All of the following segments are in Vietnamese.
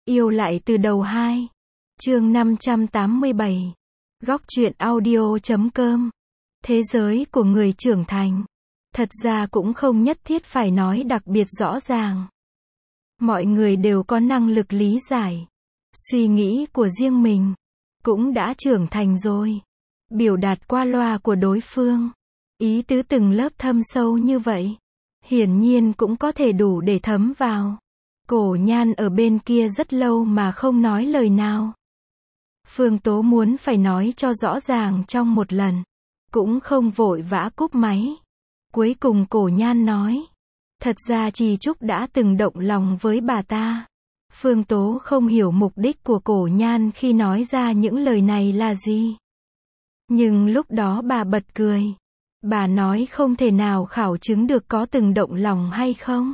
Yêu lại từ đầu 2. Chương 587. Góc truyện audio.com. Thế giới của người trưởng thành. Thật ra cũng không nhất thiết phải nói đặc biệt rõ ràng. Mọi người đều có năng lực lý giải, suy nghĩ của riêng mình, cũng đã trưởng thành rồi. Biểu đạt qua loa của đối phương, ý tứ từng lớp thâm sâu như vậy, hiển nhiên cũng có thể đủ để thấm vào. Cổ Nhan ở bên kia rất lâu mà không nói lời nào. Phương Tố muốn phải nói cho rõ ràng trong một lần, cũng không vội vã cúp máy. Cuối cùng Cổ Nhan nói, thật ra Trì Trúc đã từng động lòng với bà ta. Phương Tố không hiểu mục đích của Cổ Nhan khi nói ra những lời này là gì. Nhưng lúc đó bà bật cười. Bà nói không thể nào khảo chứng được có từng động lòng hay không.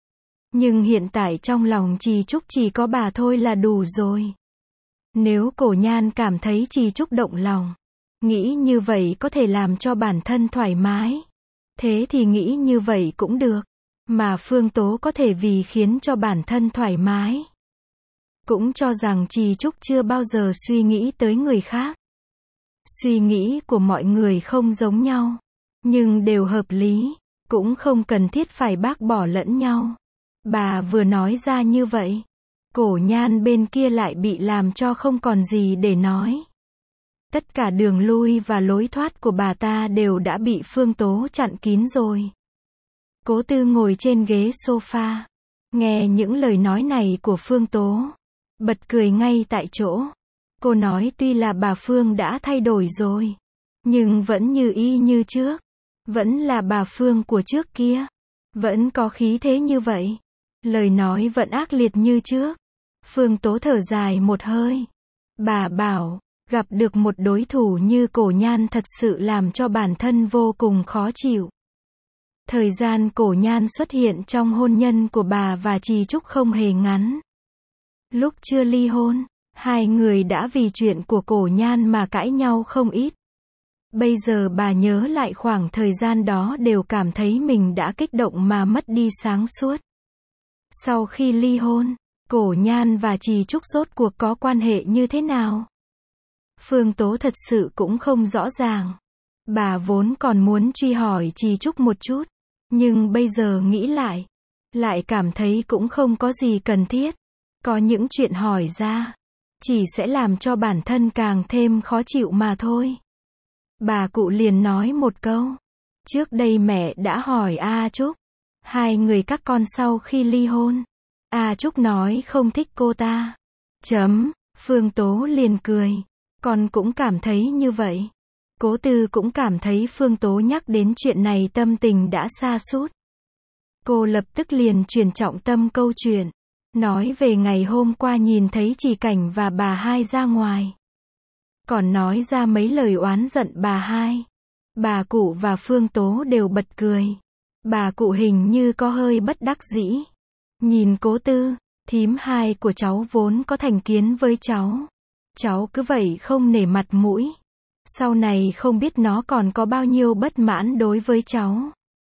Nhưng hiện tại trong lòng Trì Trúc chỉ có bà thôi là đủ rồi. Nếu Cổ Nhan cảm thấy Trì Trúc động lòng, nghĩ như vậy có thể làm cho bản thân thoải mái, thế thì nghĩ như vậy cũng được. Mà Phương Tố có thể vì khiến cho bản thân thoải mái, cũng cho rằng Trì Trúc chưa bao giờ suy nghĩ tới người khác. Suy nghĩ của mọi người không giống nhau, nhưng đều hợp lý, cũng không cần thiết phải bác bỏ lẫn nhau. Bà vừa nói ra như vậy, Cổ Nhan bên kia lại bị làm cho không còn gì để nói. Tất cả đường lui và lối thoát của bà ta đều đã bị Phương Tố chặn kín rồi. Cố Tư ngồi trên ghế sofa, nghe những lời nói này của Phương Tố, bật cười ngay tại chỗ. Cô nói tuy là bà Phương đã thay đổi rồi, nhưng vẫn như y như trước, vẫn là bà Phương của trước kia, vẫn có khí thế như vậy, lời nói vẫn ác liệt như trước. Phương Tố thở dài một hơi. Bà bảo, gặp được một đối thủ như Cổ Nhan thật sự làm cho bản thân vô cùng khó chịu. Thời gian Cổ Nhan xuất hiện trong hôn nhân của bà và Trì Trúc không hề ngắn. Lúc chưa ly hôn, hai người đã vì chuyện của Cổ Nhan mà cãi nhau không ít. Bây giờ bà nhớ lại khoảng thời gian đó đều cảm thấy mình đã kích động mà mất đi sáng suốt. Sau khi ly hôn, Cổ Nhan và Trì Trúc rốt cuộc có quan hệ như thế nào? Phương Tố thật sự cũng không rõ ràng. Bà vốn còn muốn truy hỏi Trì Trúc một chút, nhưng bây giờ nghĩ lại cảm thấy cũng không có gì cần thiết. Có những chuyện hỏi ra, chỉ sẽ làm cho bản thân càng thêm khó chịu mà thôi. Bà cụ liền nói một câu. Trước đây mẹ đã hỏi A Trúc, hai người các con sau khi ly hôn, A Trúc nói không thích cô ta. Phương Tố liền cười. Con cũng cảm thấy như vậy. Cố Tư cũng cảm thấy Phương Tố nhắc đến chuyện này tâm tình đã sa sút. Cô lập tức liền chuyển trọng tâm câu chuyện, nói về ngày hôm qua nhìn thấy Trì Cảnh và bà hai ra ngoài. Còn nói ra mấy lời oán giận bà hai. Bà cụ và Phương Tố đều bật cười. Bà cụ hình như có hơi bất đắc dĩ. Nhìn Cố Tư, thím hai của cháu vốn có thành kiến với cháu. Cháu cứ vậy không nể mặt mũi. Sau này không biết nó còn có bao nhiêu bất mãn đối với cháu.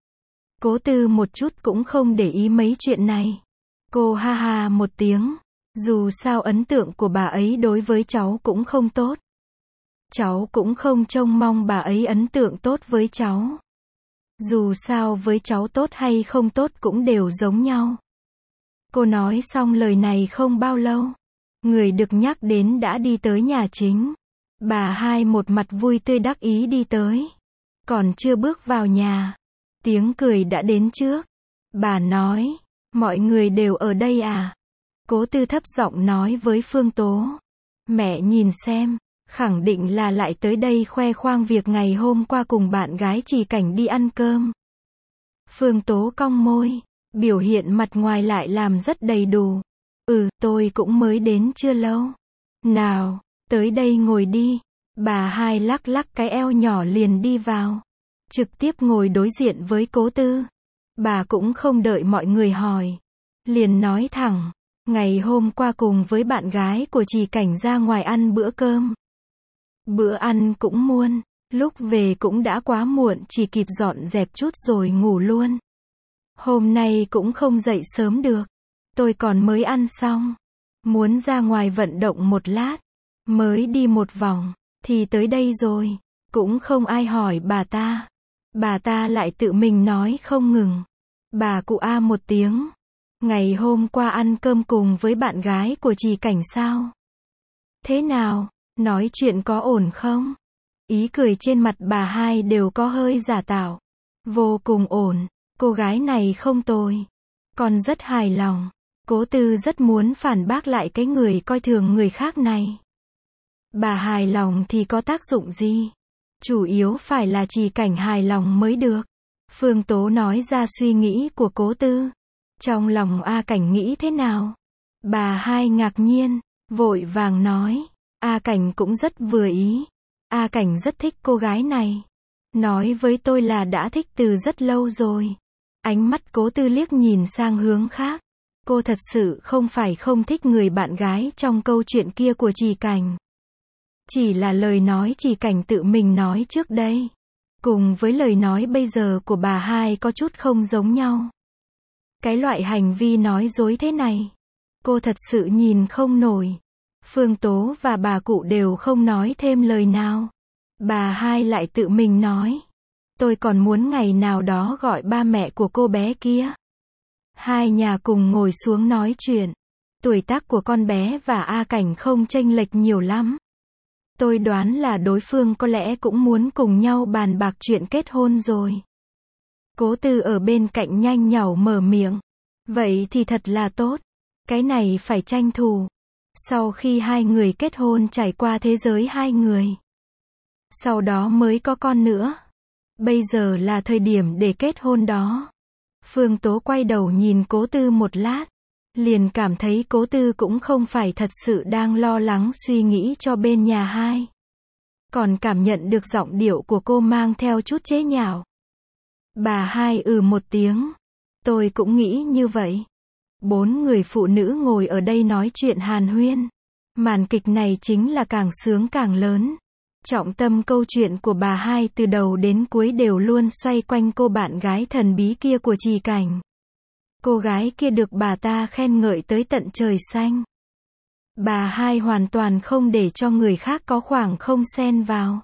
Cố Tư một chút cũng không để ý mấy chuyện này. Cô ha ha một tiếng. Dù sao ấn tượng của bà ấy đối với cháu cũng không tốt. Cháu cũng không trông mong bà ấy ấn tượng tốt với cháu. Dù sao với cháu tốt hay không tốt cũng đều giống nhau. Cô nói xong lời này không bao lâu, người được nhắc đến đã đi tới nhà chính. Bà hai một mặt vui tươi đắc ý đi tới. Còn chưa bước vào nhà, tiếng cười đã đến trước. Bà nói, mọi người đều ở đây à? Cố Tư thấp giọng nói với Phương Tố. Mẹ nhìn xem, khẳng định là lại tới đây khoe khoang việc ngày hôm qua cùng bạn gái Trì Cảnh đi ăn cơm. Phương Tố cong môi, biểu hiện mặt ngoài lại làm rất đầy đủ. Tôi cũng mới đến chưa lâu. Nào, tới đây ngồi đi. Bà hai lắc lắc cái eo nhỏ liền đi vào, trực tiếp ngồi đối diện với Cố Tư. Bà cũng không đợi mọi người hỏi, liền nói thẳng, ngày hôm qua cùng với bạn gái của Trì Cảnh ra ngoài ăn bữa cơm. Bữa ăn cũng muộn, lúc về cũng đã quá muộn, chỉ kịp dọn dẹp chút rồi ngủ luôn. Hôm nay cũng không dậy sớm được, tôi còn mới ăn xong. Muốn ra ngoài vận động một lát. Mới đi một vòng, thì tới đây rồi. Cũng không ai hỏi bà ta. Bà ta lại tự mình nói không ngừng. Bà cụ a một tiếng. Ngày hôm qua ăn cơm cùng với bạn gái của chị Cảnh sao? Thế nào? Nói chuyện có ổn không? Ý cười trên mặt bà hai đều có hơi giả tạo. Vô cùng ổn. Cô gái này không tồi. Con rất hài lòng. Cố Tư rất muốn phản bác lại cái người coi thường người khác này. Bà hài lòng thì có tác dụng gì? Chủ yếu phải là chị Cảnh hài lòng mới được. Phương Tố nói ra suy nghĩ của Cố Tư. Trong lòng A Cảnh nghĩ thế nào? Bà hai ngạc nhiên, vội vàng nói. A Cảnh cũng rất vừa ý. A Cảnh rất thích cô gái này. Nói với tôi là đã thích từ rất lâu rồi. Ánh mắt Cố Tư liếc nhìn sang hướng khác. Cô thật sự không phải không thích người bạn gái trong câu chuyện kia của chị Cảnh. Chỉ là lời nói chị Cảnh tự mình nói trước đây. Cùng với lời nói bây giờ của bà hai có chút không giống nhau. Cái loại hành vi nói dối thế này. Cô thật sự nhìn không nổi. Phương Tố và bà cụ đều không nói thêm lời nào. Bà hai lại tự mình nói. Tôi còn muốn ngày nào đó gọi ba mẹ của cô bé kia. Hai nhà cùng ngồi xuống nói chuyện. Tuổi tác của con bé và A Cảnh không chênh lệch nhiều lắm. Tôi đoán là đối phương có lẽ cũng muốn cùng nhau bàn bạc chuyện kết hôn rồi. Cố Tư ở bên cạnh nhanh nhảu mở miệng. Vậy thì thật là tốt. Cái này phải tranh thủ. Sau khi hai người kết hôn trải qua thế giới hai người. Sau đó mới có con nữa. Bây giờ là thời điểm để kết hôn đó. Phương Tố quay đầu nhìn Cố Tư một lát. Liền cảm thấy Cố Tư cũng không phải thật sự đang lo lắng suy nghĩ cho bên nhà hai. Còn cảm nhận được giọng điệu của cô mang theo chút chế nhạo. Bà hai một tiếng. Tôi cũng nghĩ như vậy. 4 người phụ nữ ngồi ở đây nói chuyện hàn huyên. Màn kịch này chính là càng sướng càng lớn. Trọng tâm câu chuyện của bà hai từ đầu đến cuối đều luôn xoay quanh cô bạn gái thần bí kia của chị Cảnh. Cô gái kia được bà ta khen ngợi tới tận trời xanh. Bà hai hoàn toàn không để cho người khác có khoảng không xen vào.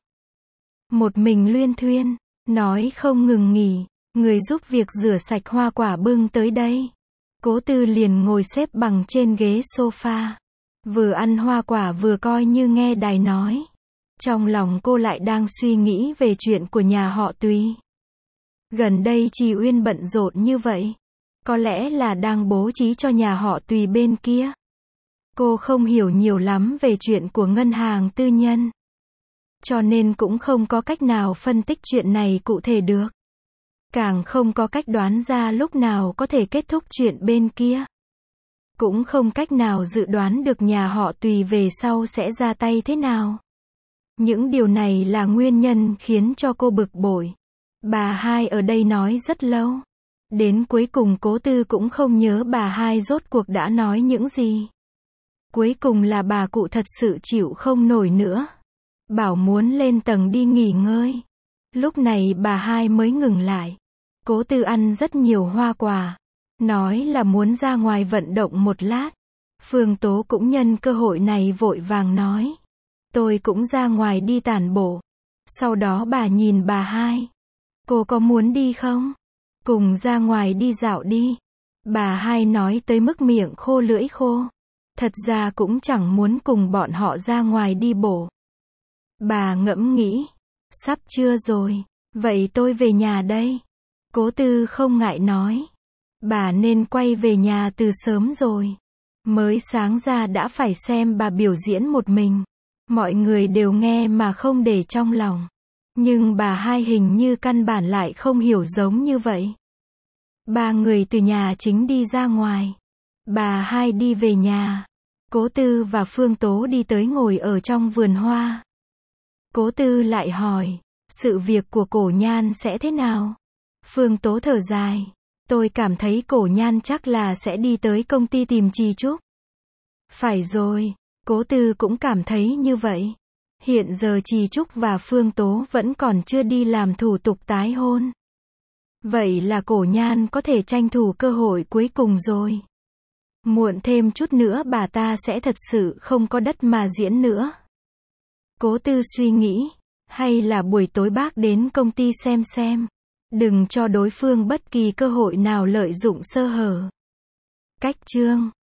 Một mình luyên thuyên, nói không ngừng nghỉ, người giúp việc rửa sạch hoa quả bưng tới đây. Cố Tư liền ngồi xếp bằng trên ghế sofa. Vừa ăn hoa quả vừa coi như nghe đài nói. Trong lòng cô lại đang suy nghĩ về chuyện của nhà họ Tùy. Gần đây chị Uyên bận rộn như vậy. Có lẽ là đang bố trí cho nhà họ Tùy bên kia. Cô không hiểu nhiều lắm về chuyện của ngân hàng tư nhân. Cho nên cũng không có cách nào phân tích chuyện này cụ thể được. Càng không có cách đoán ra lúc nào có thể kết thúc chuyện bên kia. Cũng không cách nào dự đoán được nhà họ Tùy về sau sẽ ra tay thế nào. Những điều này là nguyên nhân khiến cho cô bực bội. Bà hai ở đây nói rất lâu. Đến cuối cùng Cố Tư cũng không nhớ bà hai rốt cuộc đã nói những gì. Cuối cùng là bà cụ thật sự chịu không nổi nữa. Bảo muốn lên tầng đi nghỉ ngơi. Lúc này bà hai mới ngừng lại. Cố Tư ăn rất nhiều hoa quả. Nói là muốn ra ngoài vận động một lát. Phương Tố cũng nhân cơ hội này vội vàng nói. Tôi cũng ra ngoài đi tản bộ. Sau đó bà nhìn bà hai. Cô có muốn đi không? Cùng ra ngoài đi dạo đi. Bà hai nói tới mức miệng khô lưỡi khô. Thật ra cũng chẳng muốn cùng bọn họ ra ngoài đi bộ. Bà ngẫm nghĩ. Sắp trưa rồi. Vậy tôi về nhà đây. Cố Tư không ngại nói. Bà nên quay về nhà từ sớm rồi. Mới sáng ra đã phải xem bà biểu diễn một mình. Mọi người đều nghe mà không để trong lòng. Nhưng bà hai hình như căn bản lại không hiểu giống như vậy. 3 người từ nhà chính đi ra ngoài. Bà hai đi về nhà. Cố Tư và Phương Tố đi tới ngồi ở trong vườn hoa. Cố Tư lại hỏi, sự việc của Cổ Nhan sẽ thế nào? Phương Tố thở dài. Tôi cảm thấy Cổ Nhan chắc là sẽ đi tới công ty tìm Trì Trúc. Phải rồi, Cố Tư cũng cảm thấy như vậy. Hiện giờ Trì Trúc và Phương Tố vẫn còn chưa đi làm thủ tục tái hôn. Vậy là Cổ Nhan có thể tranh thủ cơ hội cuối cùng rồi. Muộn thêm chút nữa bà ta sẽ thật sự không có đất mà diễn nữa. Cố Tư suy nghĩ, hay là buổi tối bác đến công ty xem. Đừng cho đối phương bất kỳ cơ hội nào lợi dụng sơ hở. Cách chương